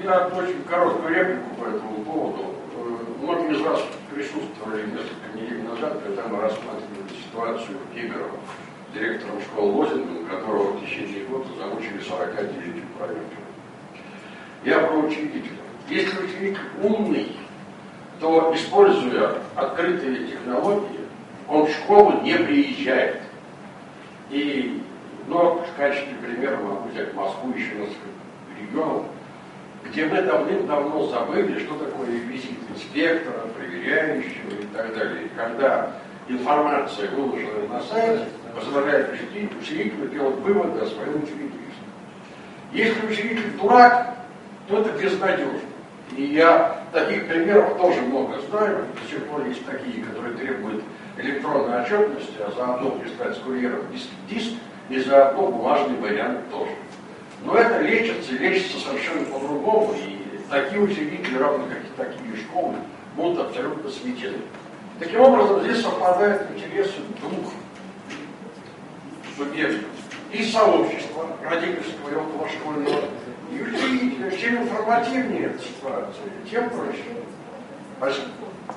Я очень короткую реплику по этому поводу. Многие из вас присутствовали несколько недель назад, когда мы рассматривали ситуацию в Кемерово с директором школы Лозингом, которого в течение года замучили 49 проверками. Я про учредителя. Если ученик умный, то, используя открытые технологии, он в школу не приезжает. И, в качестве примера могу взять Москву, еще несколько регионов, где мы давным-давно забыли, что такое визит инспектора, проверяющего и так далее. Когда информация, выложенная на сайте, позволяет учредителю делать выводы о своем учредительстве. Если учредитель дурак, то это безнадежно. И я таких примеров тоже много знаю. До сих пор есть такие, которые требуют электронной отчетности, а заодно прислать с курьером диск, и заодно бумажный вариант тоже. Но это лечится совершенно по-другому, и такие учредители, равно как и такие школы, будут абсолютно сметены. Таким образом, здесь совпадают интересы двух субъектов. И сообщества родительского и околошкольного, и учредителя. Чем информативнее эта ситуация, тем проще. Спасибо.